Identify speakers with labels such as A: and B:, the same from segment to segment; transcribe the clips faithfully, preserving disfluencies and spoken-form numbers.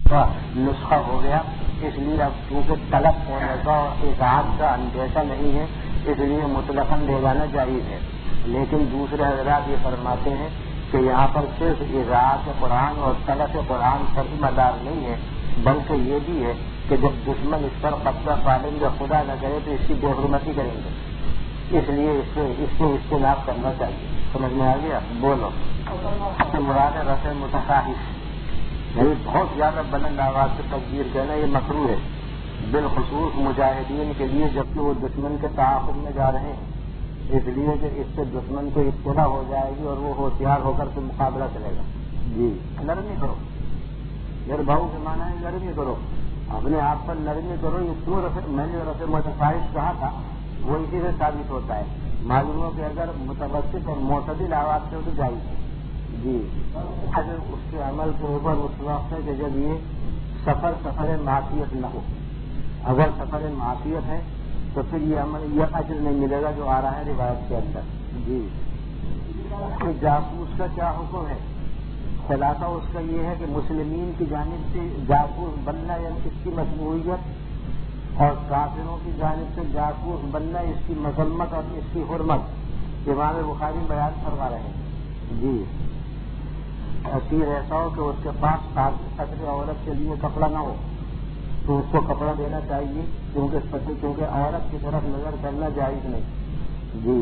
A: کا نسخہ ہو گیا، اس لیے اب کیونکہ طلب ہونے کا اور اطاعت کا اندیشہ نہیں ہے، اس لیے مطلقاً لے جانا جائز ہے۔ لیکن دوسرے حضرات یہ فرماتے ہیں کہ یہاں پر صرف اطاعت قرآن اور طلب قرآن پر ہی مدار نہیں ہے، بلکہ یہ بھی ہے کہ جب دشمن اس پر قبضہ پالیں گے، خدا نہ کرے تو اس کی بے حرمتی کریں گے، اس لیے اس سے اس کو اجتناب کرنا چاہیے۔ سمجھ میں آ گیا؟ بولو مراد رفع متفاحش، یعنی بہت زیادہ بلند آواز سے تکبیر کہنا یہ مکروہ ہے، بالخصوص مجاہدین کے لیے جبکہ وہ دشمن کے تعاقب میں جا رہے ہیں، اس لیے کہ اس سے دشمن کو اطلاع ہو جائے گی اور وہ ہوشیار ہو کر کے مقابلہ کرے گا۔ جی نرمی کرو، میرے بھاؤ کے معنی ہے نرمی کرو، اپنے آپ پر نرمی کرو۔ یہ کیوں رفع میں نے رفع متفاحش کہا تھا وہ اسی سے ثابت ہوتا ہے، معلوم ہو کہ اگر متوسط اور معتدل آواز سے تو جائز ہے۔ جی اگر اس کے عمل کے اوپر اس وقت ہے کہ جب یہ سفر سفر معصیت نہ ہو، اگر سفر معصیت ہے تو پھر یہ عمل یہ اجر نہیں ملے گا جو آ رہا ہے روایت کے اندر۔ جی جاسوس کا کیا حکم ہے؟ خلاصہ اس کا یہ ہے کہ مسلمین کی جانب سے جاسوس بننا یعنی اس کی مصنوعیت، اور کافروں کی جانب سے جاسوس بننا اس کی مذمت اور اس کی حرمت امام بخاری بیان کروا رہے ہیں۔ جی اسیر ایسا ہو کہ اس کے پاس قطر عورت کے لیے کپڑا نہ ہو تو اس کو کپڑا دینا چاہیے، کیونکہ پتی کیونکہ عورت کی طرف نظر کرنا جائز نہیں۔ جی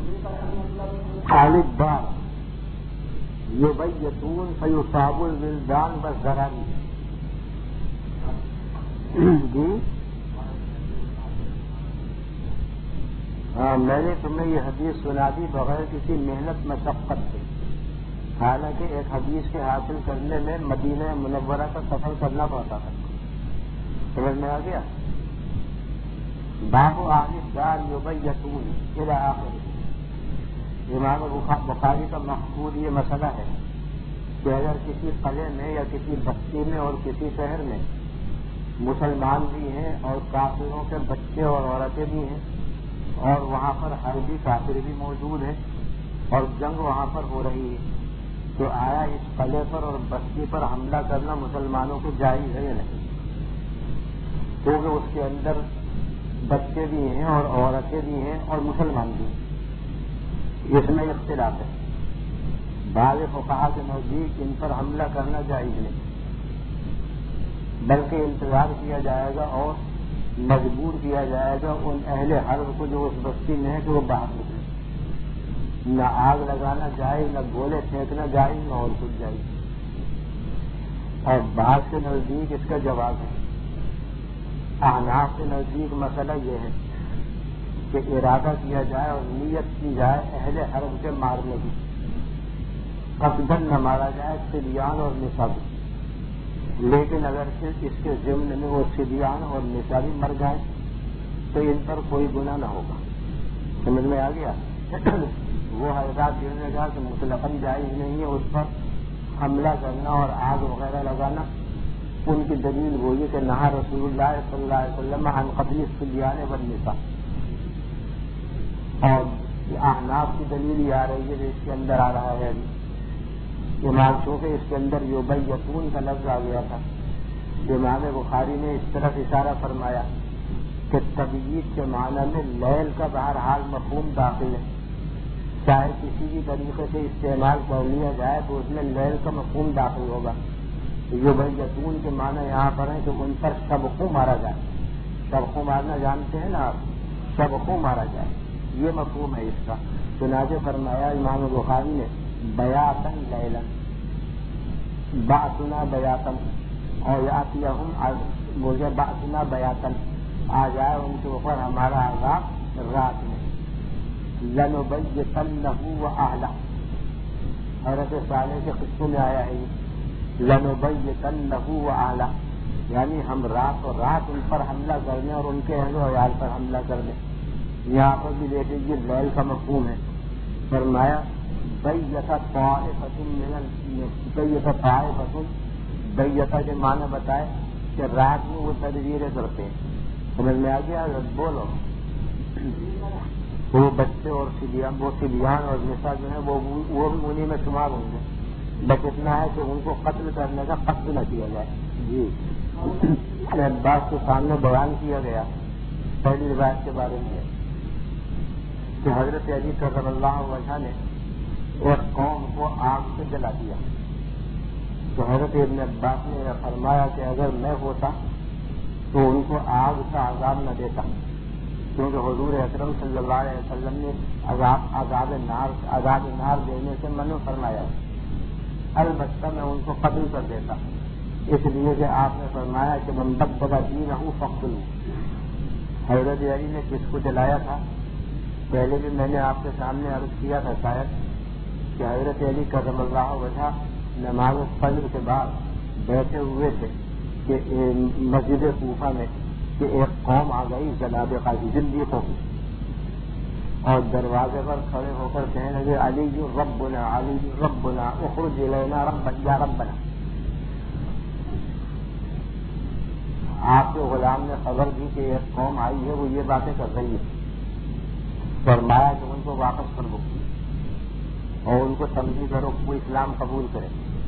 A: خالد بار یہ بھائی یتون فیصاب الولدان بس ذرانی۔ جی ہاں میں نے تمہیں یہ حدیث سنا دی بغیر کسی محنت مشقت سے، حالانکہ ایک حدیث کے حاصل کرنے میں مدینہ منورہ کا سفر کرنا پڑتا تھا۔ سمجھ میں آ گیا؟ باب اہل الدار یبیتون الی آخر۔ امام بخاری کا مقصود یہ مسئلہ ہے کہ اگر کسی قلعے میں یا کسی بستی میں اور کسی شہر میں مسلمان بھی ہیں اور کافروں کے بچے اور عورتیں بھی ہیں، اور وہاں پر حربی کافر بھی موجود ہیں اور جنگ وہاں پر ہو رہی ہے، تو آیا اس قلعے پر اور بستی پر حملہ کرنا مسلمانوں کو جائز ہے یا نہیں؟ کیونکہ اس کے اندر بچے بھی ہیں اور عورتیں بھی ہیں اور مسلمان بھی ہیں، اس میں اختلاف ہے۔ بعض فقہا کے نزدیک ان پر حملہ کرنا جائز نہیں، بلکہ انتظار کیا جائے گا اور مجبور کیا جائے گا ان اہل حرب کو جو اس بستی میں ہے کہ وہ باہر نکلے، نہ آگ لگانا جائز، نہ گولے پھینکنا جائز، نہ اور کچھ جائز۔ اور بعض کے نزدیک اس کا جواب ہے، احناف کے نزدیک مسئلہ یہ ہے کہ ارادہ کیا جائے اور نیت کی جائے اہل حرب کے مارنے کی، قصداً نہ مارا جائے صبیان اور نساء، لیکن اگر اس کے ضمن میں وہ صبیان اور نساء بھی مر جائیں تو ان پر کوئی گناہ نہ ہوگا۔ سمجھ میں آ گیا؟ وہ حضرات جنہوں نے کہا کہ مطلقاً جائز نہیں ہے اس پر حملہ کرنا اور آگ وغیرہ لگانا، ان کی دلیل وہی کہ نہا رسول اللہ صلی اللہ علیہ وسلم عن قتل الصبیان والنساء، اور احناف کی دلیل یہ آ رہی ہے کہ اس کے اندر آ رہا ہے امام، چونکہ اس کے اندر یبیتون کا لفظ آ گیا تھا، امام بخاری نے اس طرف اشارہ فرمایا کہ تبییت کے معنی میں لیل کا بہرحال مفہوم داخل ہے، چاہے کسی بھی طریقے سے استعمال کر لیا جائے تو اس میں لیل کا مفہوم داخل ہوگا۔ یبیتون کے معنی یہاں پر ہے کہ ان پر شبخوں مارا جائے، شبخوں مارنا جانتے ہیں نا آپ، شبخوں مارا جائے، یہ مفہوم ہے اس کا۔ چنانچہ فرمایا امام بخاری نے بیاتن لیلن، باسنا بیاتن، اور یاتیہم مجھے باسنا بیاتن، آ جائے ان کے اوپر ہمارا عذاب رات میں، لنبیتنہ واہلہ، حضرت صالح کے قصے میں آیا ہے لنبیتنہ واہلہ، یعنی ہم رات اور رات ان پر حملہ کرنے اور ان کے اہل و عیال پر حملہ کرنے۔ یہاں پر بھی دیکھیں یہ لیل کا مفہوم ہے۔ فرمایا بیت طائفۃ من بیت طائفۃ، بیت کے معنی بتائے کہ رات میں وہ تدبیریں کرتے ہیں۔ سمجھ میں آ گیا؟ بولو وہ بچے اور صبیان، وہ صبیان اور نساء جو ہیں وہ وہ بھی انہیں میں شمار ہوں گے، بس اتنا ہے کہ ان کو قتل کرنے کا قصد نہ کیا جائے، جی عباس کے سامنے بیان کیا گیا پہلی روایت کے بارے میں کہ حضرت علی کرم اللہ وجہ نے ایک قوم کو آگ سے جلا دیا. تو حضرت ابن عباس نے یہ فرمایا کہ اگر میں ہوتا تو ان کو آگ کا عذاب نہ دیتا، کیونکہ حضور اکرم صلی اللہ علیہ وسلم نے عذاب عذاب نار عذاب نار دینے سے منع فرمایا. البتہ میں ان کو قتل کر دیتا، اس لیے کہ آپ نے فرمایا کہ من بدل دینہ فاقتلوہ. حضرت علی نے کس کو جلایا تھا؟ پہلے بھی میں نے آپ کے سامنے عرض کیا تھا شاید کہ حضرت علی کرم اللہ وجہ نماز فجر کے بعد بیٹھے ہوئے تھے کہ مسجد کوفہ میں کہ ایک قوم آ گئی جناب قاضی زندیقوں کی، اور دروازے پر کھڑے ہو کر کہنے لگے علی ربنا علی ربنا اخرج الینا ربنا یا ربنا. آپ کے غلام نے خبر دی کہ ایک قوم آئی ہے، وہ یہ باتیں کر رہی ہے. فرمایا کہ ان کو واپس کر دو اور ان کو تمبی کرو وہ اسلام قبول کرے.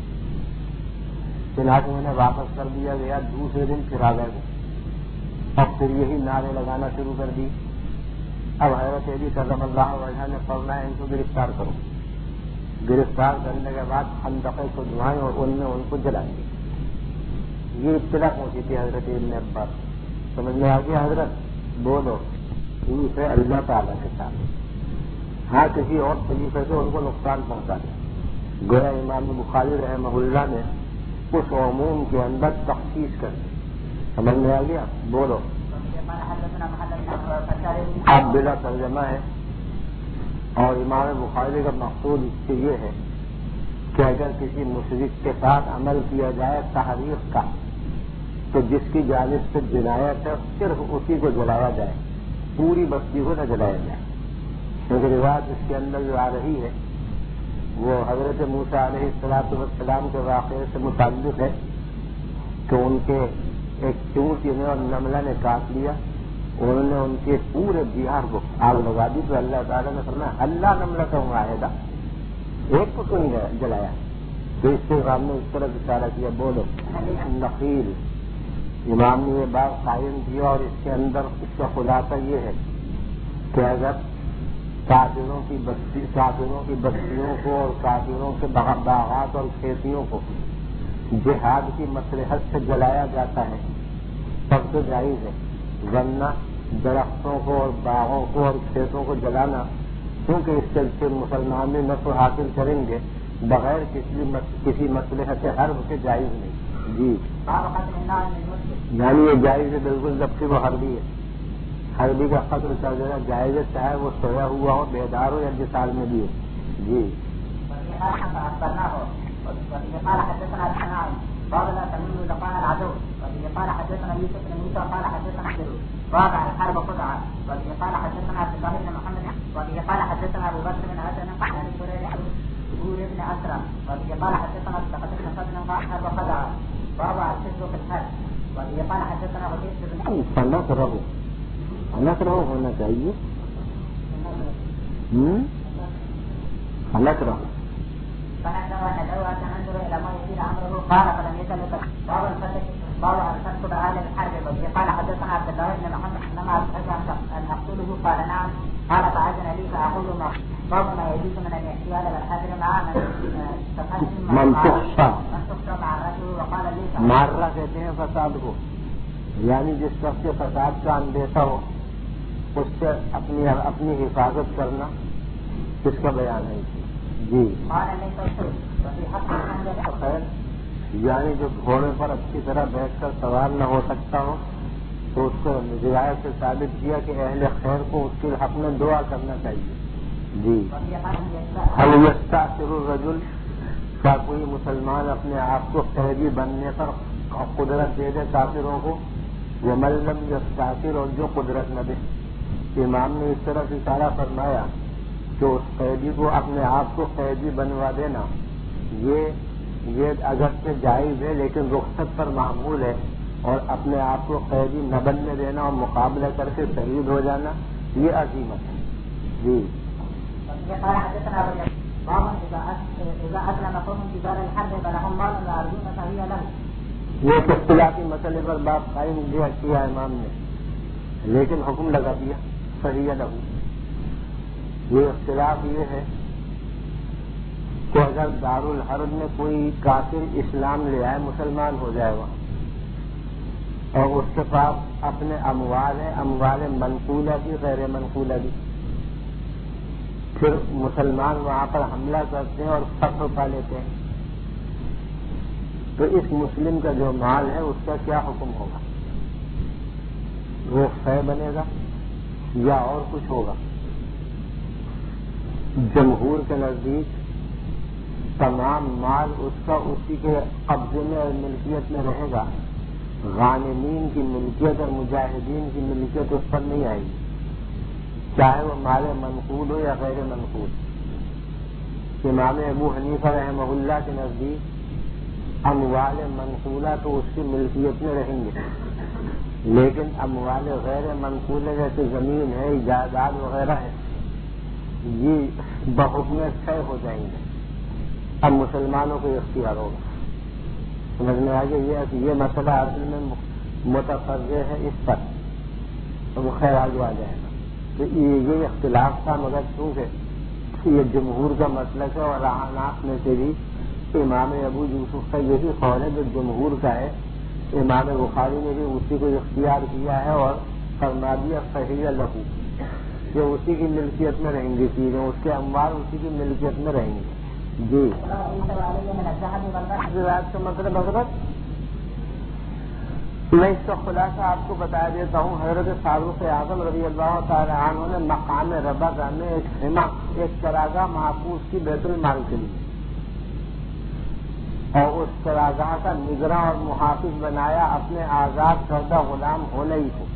A: چنانچہ انہیں واپس کر دیا گیا. دوسرے دن پھر آ گئے اور پھر یہی نعرے لگانا شروع کر دی. اب حضرت علی کرم اللہ وجہ نے فرمایا ان کو گرفتار کرو. گرفتار کرنے کے بعد خندقیں کو دھوائیں اور ان میں ان کو جلا دیا. یہ اطلاع پہنچی تھی حضرت ابن عباس. سمجھ میں آ گیا حضرت بولو ان سے اللہ تعالیٰ کے ساتھ ہاں کسی اور طریقے سے ان کو نقصان پہنچا دیا. گویا امام بخاری رحمہ اللہ نے اس عموم کے اندر تخصیص کر دی. سمجھ میں آ گیا بولو. اب بلا ترجمہ ہے اور امام بخاری کا مقصود اس سے یہ ہے کہ اگر کسی مشرک کے ساتھ عمل کیا جائے تحریف کا تو جس کی جانب سے جنایت ہے صرف اسی کو جلایا جائے، پوری بستی کو نہ جلایا جائے. کیونکہ روایت اس کے اندر جو آ رہی ہے وہ حضرت موسیٰ علیہ الصلوۃ والسلام کے واقعے سے متعلق ہے کہ ان کے ایک چونٹی نے اور نملہ نے کاٹ لیا، انہوں نے ان کے پورے بہار کو آگ لگا دی. تو اللہ تعالیٰ نے فرمایا اللہ نملہ کا معاہدہ ایک کو کیوں نہیں جلایا؟ تو اس سے امام نے اس طرح اشارہ کیا بولو نخیل. امام نے یہ بات قائم کیا اور اس کے اندر اس کا خلاصہ یہ ہے کہ اگر کافروں کی بستی کافروں کی بستیوں کو اور کافروں کے باغات اور کھیتیوں کو جہاد کی مصلحت سے جلایا جاتا ہے تب تو جائز ہے، ورنہ درختوں کو اور باغوں کو اور کھیتوں کو جلانا کیونکہ اس سے مسلمان بھی نفع حاصل کریں گے بغیر کسی کسی مصلحت حرب کے جائز نہیں. جی یعنی یہ جائز ہے بالکل جبکہ وہ حربی ہے. حربی کا قتل کر دینا جائز ہے چاہے وہ سویا ہوا ہو بیدار ہو یا جسال میں بھی ہو. جی
B: قال حدثنا يوسف بن موسى قال حدثنا حجر وقع الحرب قطعا قال حدثنا عبد الله بن محمد قال حدثنا ابو بكر بن حسن قال عن زهور بن اسرم قال حدثنا سقط بن فضل قال حرب قطعا وضع الحزب في الحرب قال حدثنا وكيل بن
A: فنقره فنقره ہونا چاہیے فنقره
B: فنقره ندعو ان ننظر الى ما يصير امره قال فلم يزل باب الفتح باب الفتح على الحرب قال حدثنا عبد الله بن محمد انما ان اقتله قال نعم قال فاذن لي فاقول ما باب ما يجوز من الاحتيال والحذر مع
A: من تخشى
B: من تخشى مع الرجل وقال لي
A: مارا کہتے ہیں فساد کو، یعنی جس شخص کے فساد کا اندیشہ ہو اس سے اپنی اپنی حفاظت کرنا کس کا بیان ہے. جی خیر یعنی جو گھوڑے پر اچھی طرح بیٹھ کر سوار نہ ہو سکتا ہو تو اس کو روایت سے ثابت کیا کہ اہل خیر کو اس کے حق میں دعا کرنا چاہیے. جی هل يستأثر الرجل کیا کوئی مسلمان اپنے آپ کو قیدی بننے پر قدرت دے دے کافروں کو؟ ومن لم يستأثر اور جو قدرت نہ دے. امام نے اس طرح اشارہ فرمایا کہ اس قیدی کو اپنے آپ کو قیدی بنوا دینا یہ یہ اگرچہ جائز ہے لیکن رخصت پر معمول ہے، اور اپنے آپ کو قیدی نہ بننے دینا اور مقابلہ کر کے شہید ہو جانا یہ عظیمت ہے. جی وہ اختلافی مسئلے پر بات قائم کیا امام نے، لیکن حکم لگا دیا صحیح لہو. یہ اختلاف یہ ہے کہ اگر دارالحرب میں کوئی کافر اسلام لے آئے، مسلمان ہو جائے وہاں، اور اس کے پاس اپنے اموال ہیں، اموال منقولہ بھی غیر منقولہ بھی، پھر مسلمان وہاں پر حملہ کرتے ہیں اور فتح پا لیتے ہیں، تو اس مسلم کا جو مال ہے اس کا کیا حکم ہوگا؟ وہ فے بنے گا یا اور کچھ ہوگا؟ جمہور کے نزدیک تمام مال اس کا اسی کے قبضے میں اور ملکیت میں رہے گا. غانمین کی ملکیت اور مجاہدین کی ملکیت اس پر نہیں آئے گی، چاہے وہ مال منقول ہو یا غیر منقول. امام ابو حنیفہ رحمہ اللہ کے نزدیک اموال منقولہ تو اس کی ملکیت میں رہیں گے، لیکن اموال غیر منقولہ جیسے زمین ہے، جائیداد وغیرہ ہے، یہ بحکم طے ہو جائیں گے. اب مسلمانوں کو اختیار ہوگا. سمجھ میں آ گیا یہ کہ یہ مسئلہ اصل میں متفرع ہے اس پر، تو وہ خیر آگے آ جائے گا. تو یہ اختلاف تھا، مگر چونکہ یہ جمہور کا مسلک ہے اور احناف میں سے بھی امام ابو یوسف کا یہی قول ہے جو جمہور کا ہے. امام بخاری نے بھی اسی کو اختیار کیا ہے اور فرما دیا صحیح لہو کہ اسی کی ملکیت میں رہیں گی چیزیں، اس کے اموال اسی کی ملکیت میں رہیں گے. جی روایت کا مطلب حضرت میں اس کا خلاصہ آپ کو بتا دیتا ہوں. حضرت فاروق اعظم رضی اللہ تعالی عنہ نے مقام ربضہ میں ایک خیمہ، ایک چراگاہ محفوظ کی بیت المال کے لیے، اور اس چراگاہ کا نگراں اور محافظ بنایا اپنے آزاد کردہ غلام ہونئی کو.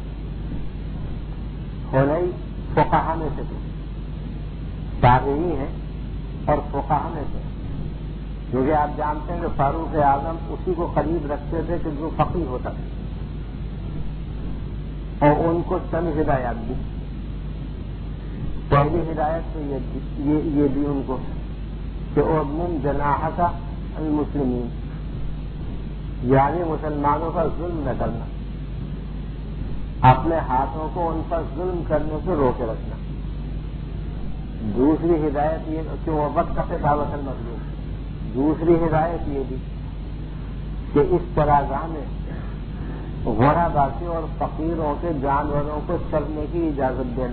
A: ہونئی فقہا میں سے تھے، تابعی ہیں اور فقہا میں سے، کیونکہ آپ جانتے ہیں کہ فاروق اعظم اسی کو قریب رکھتے تھے کہ جو فقیہ ہوتا تھا، اور ان کو چند ہدایات دی. پہلی ہدایت تو یہ دی ان کو کہ اضمم جناحک المسلمین، یعنی مسلمانوں پر ظلم نہ کرنا، اپنے ہاتھوں کو ان پر ظلم کرنے سے روکے رکھنا. دوسری ہدایت یہ کہ وہ وقت سے دعوت المظلوم. دوسری ہدایت یہ دی کہ اس چراگاہ میں غرباء اور فقیروں کے جانوروں کو چرنے کی اجازت دینا،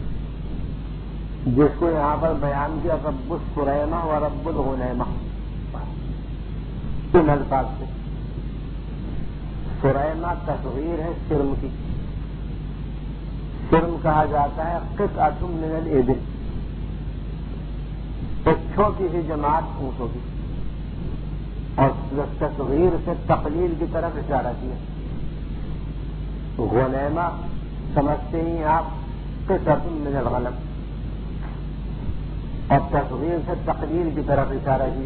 A: جس کو یہاں پر بیان کیا رب السریمہ و رب الغنیمہ ان الفاظ سے. سریمہ تصغیر ہے سرم کی. سرم کہا جاتا ہے قطعۃ من الابل، ایک چھوٹی سی جماعت اونٹوں کی، اور تصغیر سے تقلیل کی طرف اشارہ کیا. غنیمہ سمجھتے ہی آپ قطعۃ من الغنم، اور تصغیر سے تقلیل کی طرف اشارہ کیا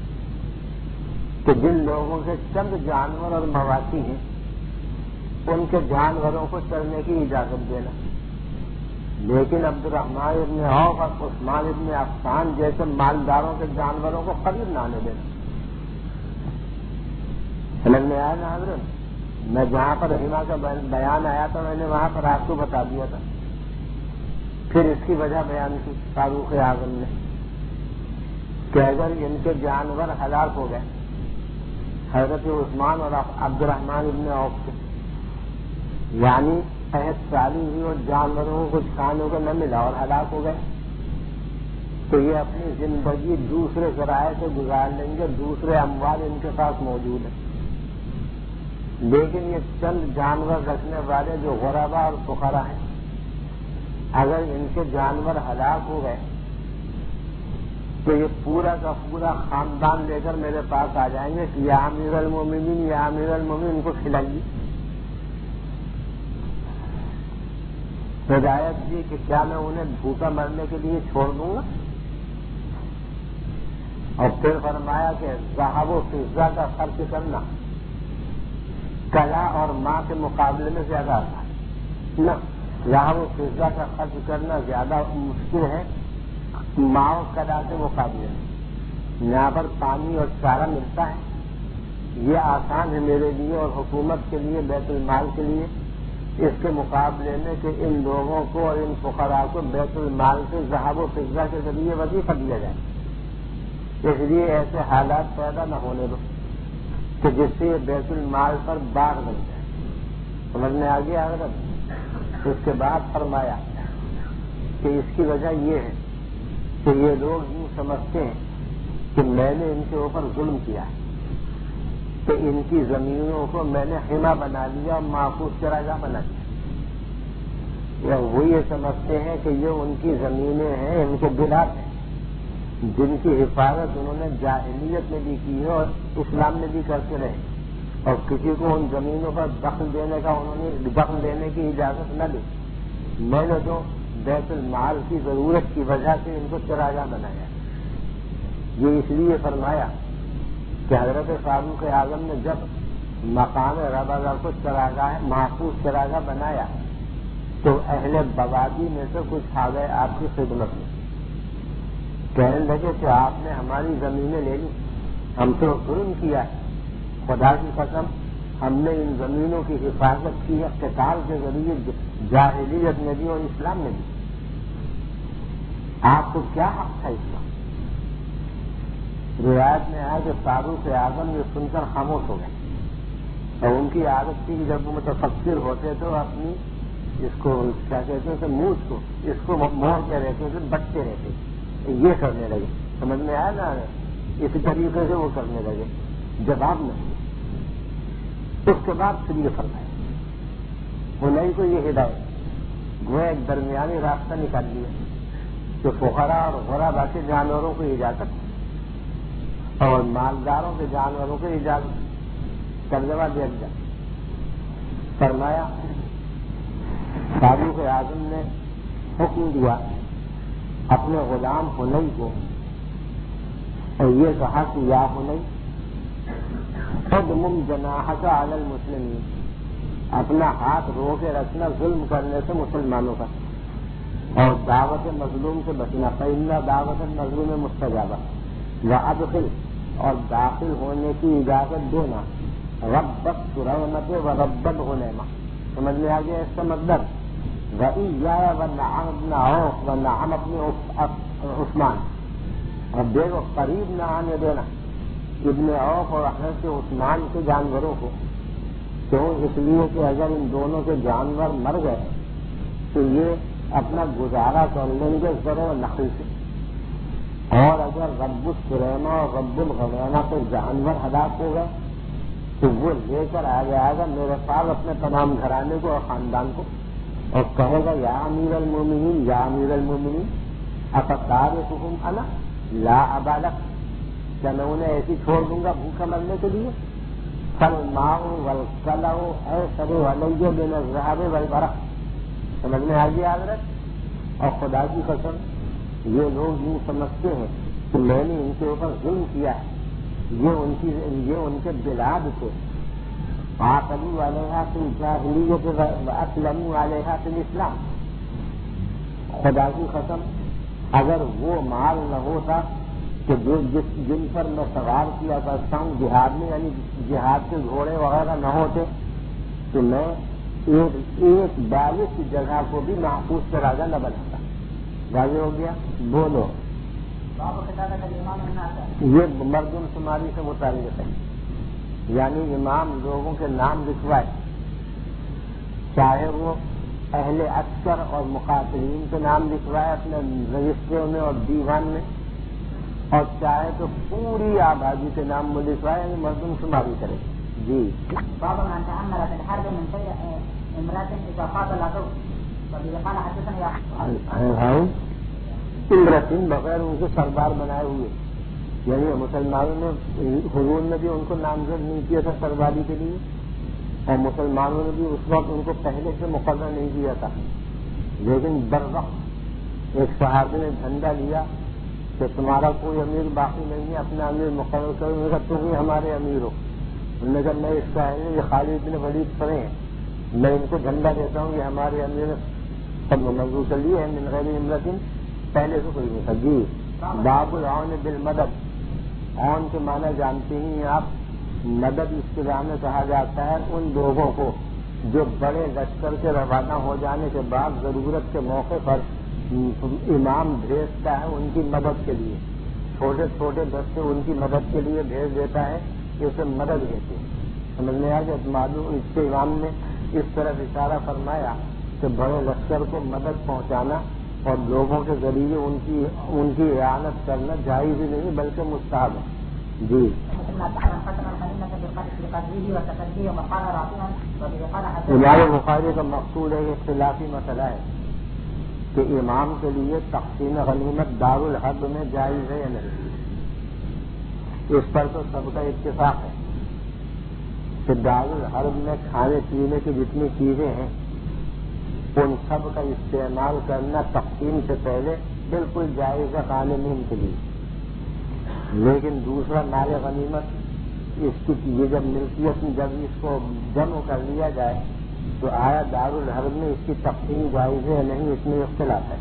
A: کہ جن لوگوں کے چند جانور اور مواشی ہیں ان کے جانوروں کو چرنے کی اجازت دینا، لیکن عبد الرحمن ابن عوف اور عثمان ابن عفان جیسے مالداروں کے جانوروں کو قریب نہ آنے دینا. سمجھ میں آیا نا حضرت؟ میں جہاں پر رحمہ کا بیان آیا تھا میں نے وہاں پر آپ کو بتا دیا تھا. پھر اس کی وجہ بیان کی فاروق اعظم نے کہ اگر ان کے جانور ہلاک ہو گئے، حضرت عثمان اور عبد الرحمن ابن عوف کے، یعنی قحط سالی ہوئی اور جانوروں کو کچھ کھانے کو نہ ملا اور ہلاک ہو گئے، تو یہ اپنی زندگی دوسرے ذرائع سے گزار لیں گے، دوسرے اموال ان کے پاس موجود ہیں. لیکن یہ چند جانور رکھنے والے جو غرباء اور فقراء ہیں، اگر ان کے جانور ہلاک ہو گئے تو یہ پورا کا پورا خاندان لے کر میرے پاس آ جائیں گے کہ یا امیر المومنین یا امیر المومنین ان کو کھلائیے. ہدایت دی کہ کیا میں انہیں بھوکا مرنے کے لیے چھوڑ دوں گا؟ اور پھر فرمایا کہ ذہب و فضہ کا خرچ کرنا کلا اور ماں کے مقابلے میں زیادہ آتا ہے. نہ، ذہب و فضہ کا خرچ کرنا زیادہ مشکل ہے ماں اور کلا کے مقابلے میں. یہاں پر پانی اور چارہ ملتا ہے، یہ آسان ہے میرے لیے اور حکومت کے لیے، بیت المال کے لیے، اس کے مقابلے میں کہ ان لوگوں کو اور ان فقراء کو بیت المال سے ذهب و فضہ کے ذریعے وظیفہ دیا جائے۔ اس لیے ایسے حالات پیدا نہ ہونے دو کہ جس سے یہ بیت المال پر باغ بن جائے۔ سمجھ میں آ گیا حضرت؟ اس کے بعد فرمایا کہ اس کی وجہ یہ ہے کہ یہ لوگ یوں سمجھتے ہیں کہ میں نے ان کے اوپر ظلم کیا ہے، کہ ان کی زمینوں کو میں نے حما بنا لیا اور محفوظ چراگاہ بنا دیا، یا وہ یہ سمجھتے ہیں کہ یہ ان کی زمینیں ہیں، ان کے بلاد ہیں جن کی حفاظت انہوں نے جاہلیت میں بھی کی ہے اور اسلام میں بھی کرتے رہے، اور کسی کو ان زمینوں پر دخل دینے کا انہوں نے دخل دینے کی اجازت نہ دی۔ میں نے تو بیت المال کی ضرورت کی وجہ سے ان کو چراگاہ بنایا۔ یہ اس لیے فرمایا کہ حضرت فاروق اعظم نے جب مقام ربضہ کو چراگاہ محفوظ چراگاہ بنایا تو اہل بوادی میں سے کچھ آ گئے آپ کی خدمت میں، کہنے لگے کہ آپ نے ہماری زمینیں لے لی، ہم تو ظلم کیا ہے، خدا کی قسم ہم نے ان زمینوں کی حفاظت کی ہے قتال کے ذریعے جاہلیت میں بھی اور اسلام میں بھی، آپ کو کیا حق تھا اس کا؟ روایت میں آیا کہ فاروق اعظم یہ سن کر خاموش ہو گئے، اور ان کی عادت تھی کہ جب وہ متفکر ہوتے تو اپنی اس کو کیا کہتے تھے منہ کو اس کو موڑتے رہتے تھے، بٹتے رہتے، یہ کرنے لگے۔ سمجھ میں آیا نا؟ اسی طریقے سے وہ کرنے لگے، جواب نہیں۔ اس کے بعد پھر یہ فرمایا انہیں کو یہ ہدایت گویا ایک درمیانی راستہ نکال لیا کہ فقراء اور غرباء کے جانوروں کو اجازت اور مالداروں کے جانوروں کو اجازت، ترجمہ دیا جائے۔ فرمایا فاروق اعظم نے حکم دیا اپنے غلام حنی کو اور یہ کہا کہ یا حنی اضمم جناحک علی المسلمین، اپنا ہاتھ رو کے رکھنا ظلم کرنے سے مسلمانوں کا، اور دعوت مظلوم سے بچنا، فإن دعوت المظلوم مستجابہ، وادخل اور داخل ہونے کی اجازت دینا رب السریمۃ و رب الغنیمہ۔ سمجھ میں آ گیا اس کا مطلب؟ وإیایا ونعم بن عوف ونعم بن عثمان، اور دیکھو قریب نہ آنے دینا ابن عوف اور حضرت عثمان کے جانوروں کو، کیوں؟ اس لیے کہ اگر ان دونوں کے جانور مر گئے تو یہ اپنا گزارا کر لیں گے زر و نخل سے، اور اگر رب السریمہ اور رب الغنیمہ کے جانور ہلاک ہو گئے تو وہ لے کر آ جائے گا میرے پاس اپنے تمام گھرانے کو اور خاندان کو، اور کہے گا یا امیر المومنین یا امیر المومنین افتارقکم انا لا ابا لک، کیا میں انہیں ایسی چھوڑ دوں گا بھوکا مرنے کے لیے؟ فالماء والکلأ ایسر علی من الذهب والورق۔ سمجھ میں آ گیا حضرت؟ اور خدا کی قسم یہ لوگ یوں سمجھتے ہیں کہ میں نے ان کے اوپر ظلم کیا ہے، یہ ان کی یہ ان کے بلاد تھے، عاقبوا علیہا فی الجاہلیۃ واسلموا علیہا فی الاسلام۔ خدا کی قسم اگر وہ مال نہ ہوتا کہ جس جن پر میں سوار کیا کرتا ہوں جہاد میں، یعنی جہاد کے گھوڑے وغیرہ نہ ہوتے تو میں ایک ایک بالیس کی جگہ کو بھی محفوظ چراگاہ نہ بناتا۔ واضح ہو گیا؟ بولو۔ یہ مردم شماری سے متعلق ہے، یعنی امام لوگوں کے نام لکھوائے، چاہے وہ اہل عسکر اور مقاتلین کے نام لکھوائے اپنے رجسٹروں میں اور دیوان میں، اور چاہے تو پوری آبادی کے نام میں لکھوائے، یعنی مردم شماری کرے۔ جی
B: باب من تأمل في الحرب من شيء امرأة إذا قاتل عدو وبه قال حدثنا يا
A: امرأة بغیر ان کے سردار بنائے ہوئے، یعنی مسلمانوں نے حضور نے بھی ان کو نامزد نہیں کیا تھا سرداری کے لیے، اور مسلمانوں نے بھی اس وقت ان کو پہلے سے مقرر نہیں کیا تھا، لیکن بروقت ایک صحابی نے جھنڈا لیا کہ تمہارا کوئی امیر باقی نہیں ہے، اپنا امیر مقرر کرو، انہوں نے کہا تم ہی ہمارے امیر ہو۔ انہوں نے کہا میں اس کا ہے یہ خالد بن ولید پڑے ہیں، میں ان کو جھنڈا دیتا ہوں، یہ ہمارے امیر سب منظور کر لیے ہیں من غیر امرأة، پہلے سے کوئی نہیں تھا۔ جی باب العون بالمدد، عون کے معنی جانتے ہی آپ مدد اس کے میں کہا جاتا ہے ان لوگوں کو جو بڑے لشکر کے روانہ ہو جانے کے بعد ضرورت کے موقع پر امام بھیجتا ہے ان کی مدد کے لیے، چھوٹے چھوٹے بچے ان کی مدد کے لیے بھیج دیتا ہے کہ اسے مدد دیتے ہیں۔ سمجھ میں آ کہ معلوم اس کے امام نے اس طرح اشارہ فرمایا کہ بڑے لشکر کو مدد پہنچانا اور لوگوں کے ذریعے ان کی ان کی اعانت کرنا جائز ہی نہیں بلکہ مستحب ہے۔ جی امام بخاری کا مقصود ہے، اختلافی مسئلہ ہے کہ امام کے لیے تقسیم غنیمت دار الحرب میں جائز ہے یا نہیں۔ اس پر تو سب کا اتفاق ہے کہ دار الحرب میں کھانے پینے کی جتنی چیزیں ہیں ان سب کا استعمال کرنا تقسیم سے پہلے بالکل جائز ہے غانمین کے لیے، لیکن دوسرا مال غنیمت اس کی یہ جب ملکیت جب اس کو جمع کر لیا جائے تو آیا دار الحرب میں اس کی تقسیم جائز ہے یا نہیں، اس میں اختلاف ہے۔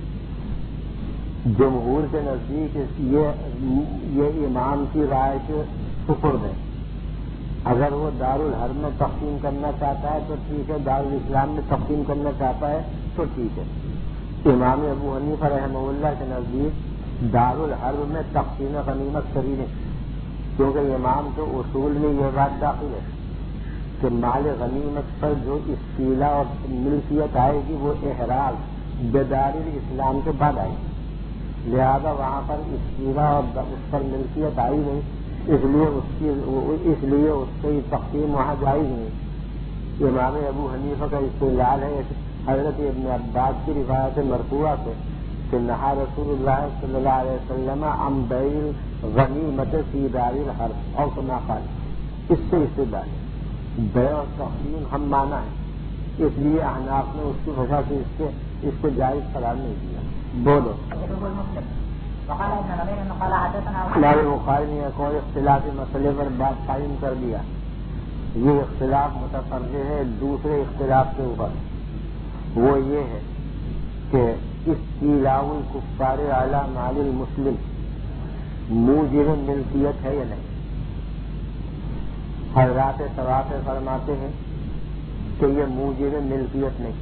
A: جمہور کے نزدیک یہ یہ امام کی رائے کے سپرد ہے، اگر وہ دار الحرب میں تقسیم کرنا چاہتا ہے تو ٹھیک ہے، دارالاسلام میں تقسیم کرنا چاہتا ہے تو ٹھیک ہے۔ امام ابو حنیفہ رحمہ اللہ کے نزدیک دار الحرب میں تقسیم غنیمت صحیح نہیں، کیونکہ امام کے اصول میں یہ بات داخل ہے کہ مال غنیمت پر جو استیلا اور ملکیت آئے گی وہ احراز بیدار اسلام کے بعد آئے گی، لہذا وہاں پر استیلا اور اس پر ملکیت آئی نہیں، اس لیے اس کی اس لیے اس کی تقسیم وہاں جائز نہیں۔ امام ابو حنیفہ کا استدلال ہے حضرت ابن عباس کی روایت مرفوعہ سے کہ نہا رسول اللہ صلی اللہ علیہ وسلم عن بیع غنیمت فی دار الحرب اور کما قال، اس سے استدلال ہے بیع اور تقسیم ہم مانا ہے، اس لیے احناف نے اس کی وجہ سے اس کے اس کو جائز قرار نہیں دیا۔ بولو ہمارے بخاری نے ایک اور اختلافی مسئلے پر بات قائم کر دیا، یہ اختلاف متفرع ہے دوسرے اختلاف کے اوپر، وہ یہ ہے کہ استیلاء الکفار علی مال المسلم موجب ملکیت ہے یا نہیں۔ حضرات ثواب فرماتے ہیں کہ یہ موجب ملکیت نہیں،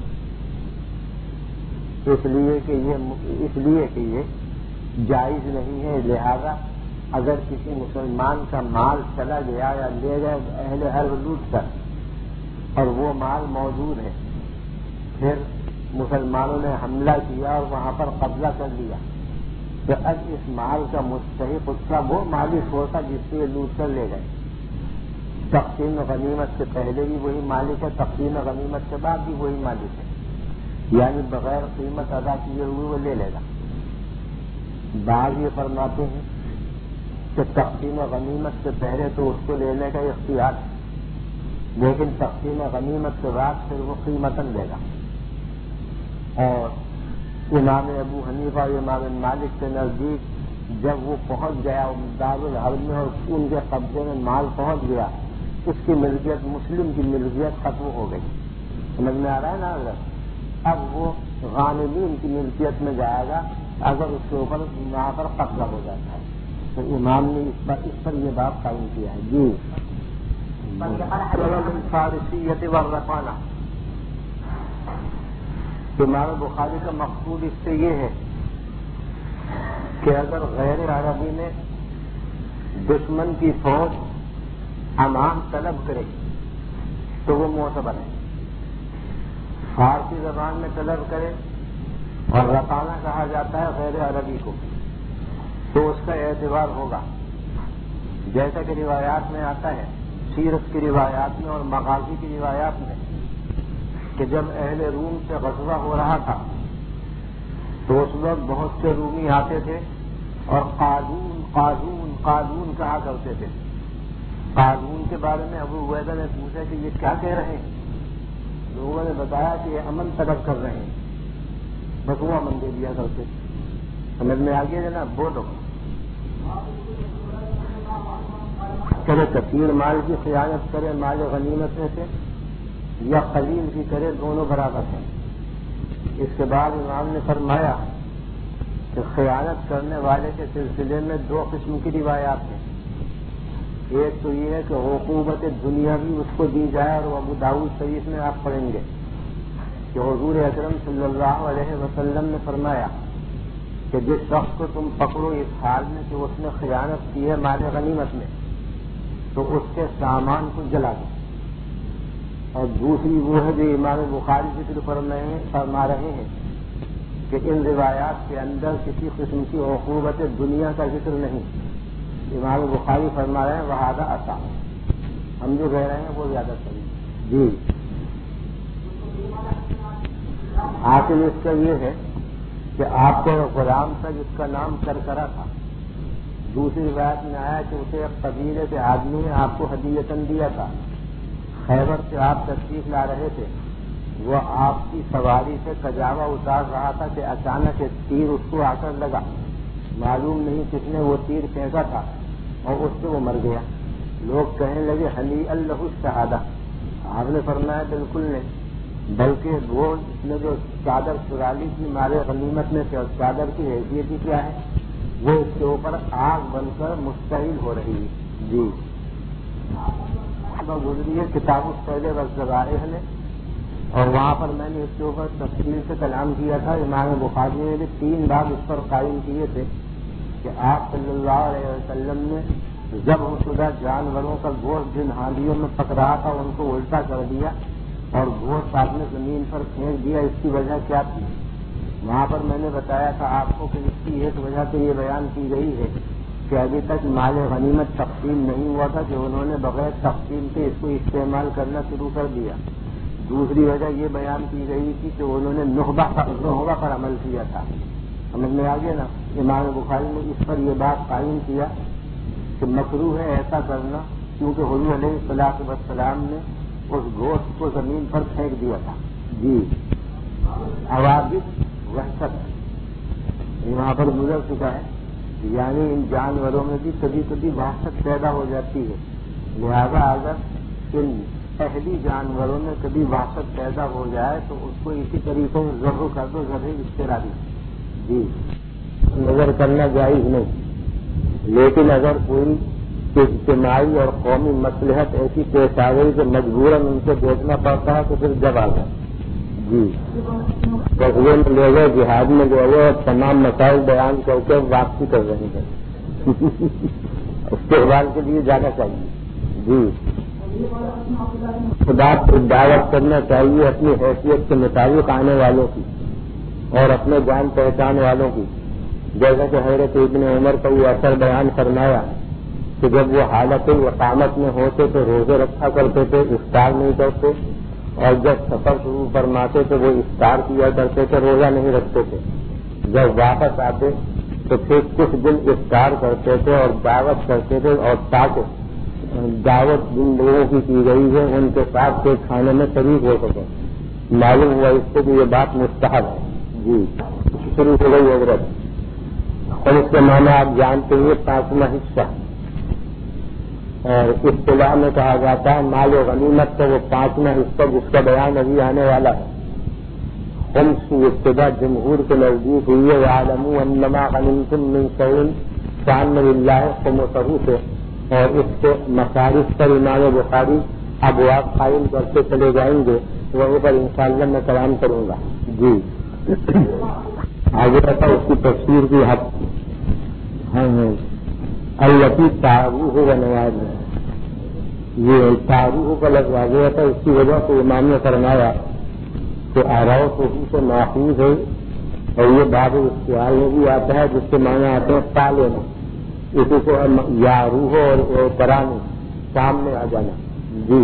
A: اس لیے کہ یہ اس لیے کہ یہ جائز نہیں ہے، لہذا اگر کسی مسلمان کا مال چلا گیا یا لے گئے اہل حرب لوٹ کر اور وہ مال موجود ہے، پھر مسلمانوں نے حملہ کیا اور وہاں پر قبضہ کر لیا، تو اب اس مال کا مستحق اس کا وہ مالک ہوتا جس سے یہ لوٹ کر لے گئے۔ تقسیم غنیمت سے پہلے بھی وہی مالک ہے، تقسیم غنیمت کے بعد بھی وہی مالک ہے، یعنی بغیر قیمت ادا کیے ہوئے وہ لے لے گا۔ بعض یہ فرماتے ہیں کہ تقسیم غنیمت سے پہلے تو اس کو لینے کا اختیار ہے، لیکن تقسیم غنیمت کے بعد پھر وہ قیمتاً لے گا۔ اور امام ابو حنیفہ امام مالک کے نزدیک جب وہ پہنچ گیا دار الحرب میں اور ان کے قبضے میں مال پہنچ گیا، اس کی ملکیت مسلم کی ملکیت ختم ہو گئی۔ سمجھ میں آ رہا ہے نا حضرت؟ اب وہ غانمین کی ملکیت میں جائے گا اگر اس کے اوپر وہاں پر قبضہ ہو جاتا ہے، تو امام نے اس پر اس پر یہ بات قائم کیا ہے۔ جی فارسیت والرفانہ، امام بخاری کا مقصود اس سے یہ ہے کہ اگر غیر عربی میں دشمن کی فوج امان طلب کرے تو وہ معتبر ہے، فارسی زبان میں طلب کرے اور رفانہ کہا جاتا ہے غیر عربی کو، تو اس کا اعتبار ہوگا، جیسا کہ روایات میں آتا ہے، سیرت کی روایات میں اور مغازی کی روایات میں، کہ جب اہل روم سے غزوہ ہو رہا تھا تو اس وقت بہت سے رومی آتے تھے اور قازون قازون قازون کہا کرتے تھے۔ قازون کے بارے میں ابو عبیدہ نے پوچھا کہ یہ کیا کہہ رہے ہیں؟ لوگوں نے بتایا کہ یہ امن طلب کر رہے ہیں، بس وہ امن دے دیا کرتے۔ سمجھ میں آ گیا جناب؟ بولو چلے کثیر مال کی خیانت کرے مال غنیمت میں سے یا قلیل کی کرے، دونوں برابر ہیں۔ اس کے بعد امام نے فرمایا کہ خیانت کرنے والے کے سلسلے میں دو قسم کی روایات ہیں، ایک تو یہ ہے کہ عقوبت دنیا بھی اس کو دی جائے، اور وہ ابو داؤد شریف میں آپ پڑھیں گے کہ حضور اکرم صلی اللہ علیہ وسلم نے فرمایا کہ جس شخص کو تم پکڑو اس حال میں کہ اس نے خیانت کی ہے مال غنیمت میں، تو اس کے سامان کو جلا دو۔ اور دوسری وہ ہے جو امام بخاری ذکر فرما رہے ہیں کہ ان روایات کے اندر کسی قسم کی عقوبت دنیا کا ذکر نہیں۔ امام بخاری فرما رہے ہیں وہادہ آسان، ہم جو کہہ رہے ہیں وہ زیادہ صحیح۔ جی حاصل اس کا یہ ہے کہ آپ کو غلام تھا جس کا نام کرکرا تھا، دوسری روایت میں آیا کہ اسے ایک قبیلے کے آدمی نے آپ کو ہدیۃً دیا تھا۔ خیبر سے آپ تشریف لا رہے تھے، وہ آپ کی سواری سے کجاوا اتار رہا تھا کہ اچانک ایک تیر اس کو آ کر لگا، معلوم نہیں کس نے وہ تیر پھینکا تھا اور اس سے وہ مر گیا۔ لوگ کہنے لگے حلی اللہ الشہادہ، آپ نے فرمایا بالکل نہیں، بلکہ وہ اس نے جو چادر چرا لی تھی مال غنیمت میں سے، اور چادر کی حیثیت ہی کیا ہے، وہ اس کے اوپر آگ بن کر مشتعل ہو رہی ہے۔ جی گزری ہے کتاب الصیل والذبائح نے، اور وہاں پر میں نے اس کے اوپر تفصیل سے کلام کیا تھا۔ امام بخاری نے بھی تین بار اس پر قائم کیے تھے کہ آپ صلی اللہ علیہ وسلم نے ذبح شدہ جانوروں کا گوشت جن ہانڈیوں میں پک رہا تھا ان کو الٹا کر دیا اور گوشت آپ نے زمین پر پھینک دیا، اس کی وجہ کیا تھی؟ وہاں پر میں نے بتایا تھا آپ کو کہ اس کی ایک وجہ تو یہ بیان کی گئی ہے کہ ابھی تک مال غنیمت تقسیم نہیں ہوا تھا کہ انہوں نے بغیر تقسیم کے اس کو استعمال کرنا شروع کر دیا۔ دوسری وجہ یہ بیان کی گئی تھی کہ انہوں نے نخبہ نخبہ پر عمل کیا تھا۔ سمجھ میں آ گیا نا؟ امام بخاری نے اس پر یہ بات قائم کیا کہ مکروہ ہے ایسا کرنا، کیونکہ حضور علیہ الصلوۃ والسلام نے اس گوشت کو زمین پر پھینک دیا تھا۔ جی عوابط وحشت وہاں پر گزر چکا ہے، یعنی ان جانوروں میں بھی کبھی کبھی وحشت پیدا ہو جاتی ہے، لہذا اگر ان اہلی جانوروں میں کبھی وحشت پیدا ہو جائے تو اس کو اسی طریقے سے ذبح کر دو، ذبح اضطراری۔ جی نظر کرنا جائز نہیں، لیکن اگر کوئی اجتماعی اور قومی مصلحت ایسی پیش آ گئی کہ مجبوراً ان کو دیکھنا پڑتا ہے تو پھر جب آ جائے۔ جی غزوے میں لے گئے، جہاد میں لے گئے، اور تمام مسائل بیان کر کے واپسی کر رہے ہیں، استقبال کے لیے جانا چاہیے۔ جی خدا کو دعوت کرنا چاہیے اپنی حیثیت کے مطابق آنے والوں کی اور اپنے جان پہچان والوں کی، جیسا کہ حضرت ابن عمر کا یہ اثر بیان فرمایا کہ جب وہ حالت اقامت میں ہوتے تو روزے رکھا کرتے تھے، افطار نہیں کرتے، اور جب سفر شروع فرماتے تو وہ افطار کیا کرتے تھے، روزہ نہیں رکھتے تھے۔ جب واپس آتے تو پھر کچھ دن افطار کرتے تھے اور دعوت کرتے تھے، اور تاکہ دعوت جن لوگوں کی کی گئی ہے ان کے ساتھ کے کھانے میں شریک ہو سکے۔ معلوم ہوا اس سے بھی یہ بات مستحب ہے۔ جی شروع ہو گئی حضرت، اور اس کے معنی آپ جانتے ہیں پانچواں حصہ، اور اصطلاح میں کہا جاتا ہے مال و غنیمت کا وہ پانچواں حصہ جس کا بیان ابھی آنے والا ہے۔ خمس کی ابتدا جمہور کے نزدیک ہوئی ہے، وَاعْلَمُوا أَنَّمَا غَنِمْتُم مِّن شَيْءٍ فَأَنَّ لِلَّهِ خُمُسَهُ سے، اور اس کے مصارف پر امام بخاری ابواب قائم کرتے چلے جائیں گے، وہیں پر انشاءاللہ میں کلام کروں گا۔ جی آگے بتا اس کی تفسیر کی حد ہم التی تعروح و نواز ہے، یہ تعروح کا لفظ آ گیا تھا، اس کی وجہ سے امام نے فرمایا کہ آراؤ تو ہی سے ماخوذ ہے، اور یہ باب اختیار میں بھی آتا ہے جس کے معنی آتے ہیں تالے میں، اسی کو یا روح اور کرانی سامنے آ جانا۔ جی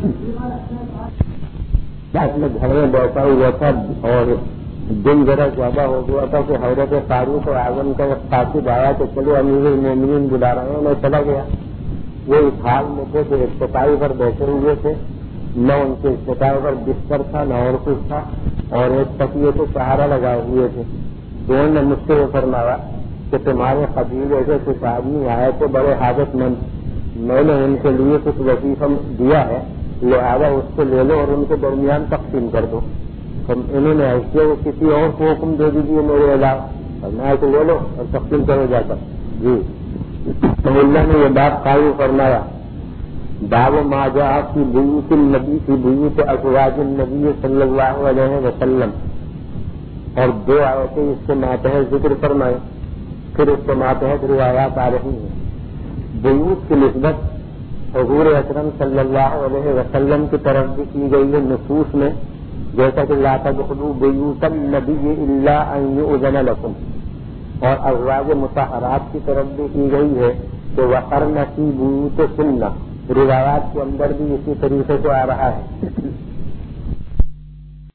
A: میں گھر میں بیٹھا ہوا تھا اور دن ذرا زیادہ ہو گیا تھا کہ حضرت فاروق اعظم کا ایک قاصد آیا کہ چلو امیر المومنین بلا رہے ہیں، میں چلا گیا۔ وہ اس حال میں تھے کہ ایک چٹائی پر بیٹھے ہوئے تھے، نہ ان کے چٹائی پر بستر تھا نہ اور کچھ تھا، اور ایک تکیے کو سہارا لگائے ہوئے تھے۔ تو انہوں نے مجھ سے وہ فرمایا کہ تمہارے قبیلے سے کچھ آدمی آئے تھے بڑے حاجت مند، میں نے ان کے لیے کچھ وظیفہ دیا ہے، لہذا اس کو لے لو اور ان کے درمیان تقسیم کر دو۔ انہوں نے ایسے وہ کسی اور کو حکم دے دیجیے میرے علاوہ، اور میں کو لے لو اور تقسیم کرو جا کر۔ جی تو اللہ نے یہ بات قائم فرمایا باب ما جاء فی بیوت النبی فی بیوت ازواج النبی صلی اللہ علیہ وسلم، اور دو آیتیں اس کے ماتحت ذکر فرمائے، پھر اس کے ماتحت روایات آ رہی ہیں۔ بیوت کی نسبت حضور اکرم صلی اللہ علیہ وسلم کی طرف بھی کی گئی ہے نصوص میں، جیسا کہ لا تدخلوا بیوت النبی الا ان یؤذن لکم، اور ازواج مطہرات کی طرف بھی کی گئی ہے کہ وقرن فی بیوتکن، روایات کے اندر بھی اسی طریقے سے آ رہا ہے۔